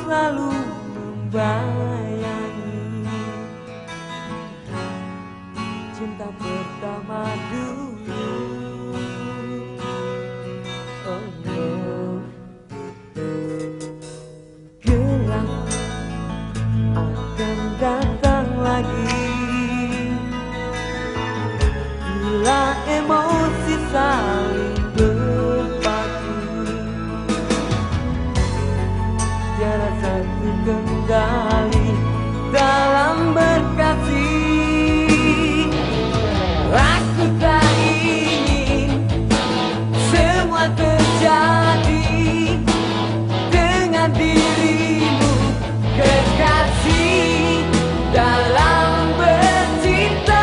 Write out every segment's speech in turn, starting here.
selalu membayangi. Cinta pertama dulu, oh no. Gelap akan datang lagi bila emosi saling berpadu. Tiada satu kendali dalam berkasih. Aku tak ingin semua terjadi dengan dirimu, kekasih. Dalam bercinta,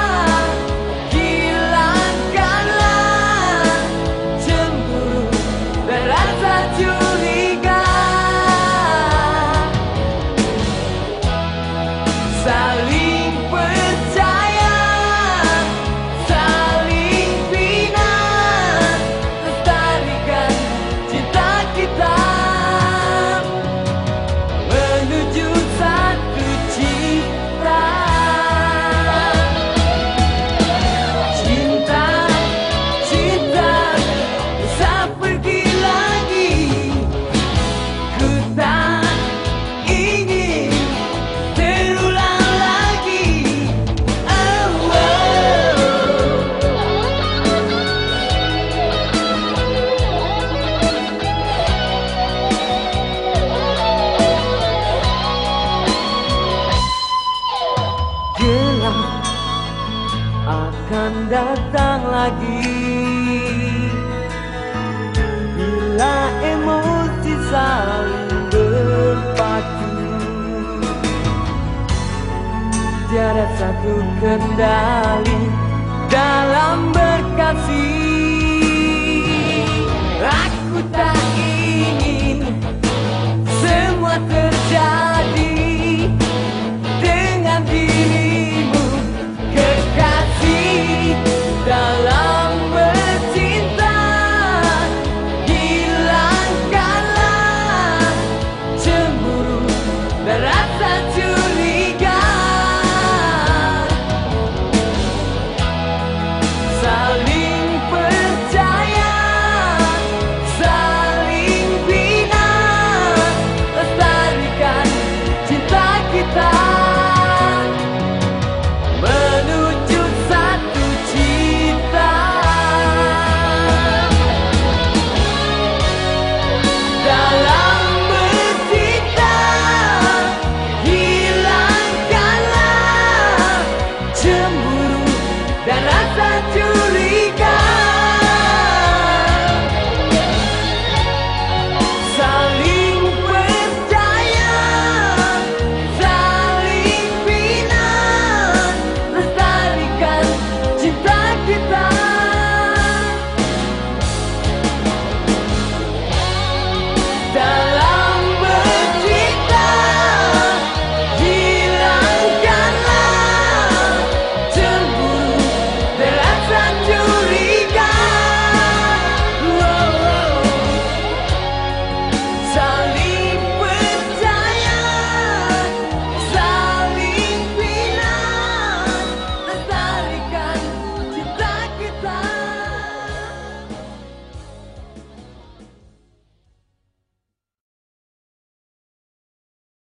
hilangkanlah cemburu dan rasa curiga. Saling percaya, saling bina, lestarikan cinta kita menuju satu cita. Cinta, cinta, bisa pergi lagi. Ku tak ingin terulang lagi. Oh, gelap akan datang lagi bila emosi saling berpacu. Tiada satu kendali dalam berkasih.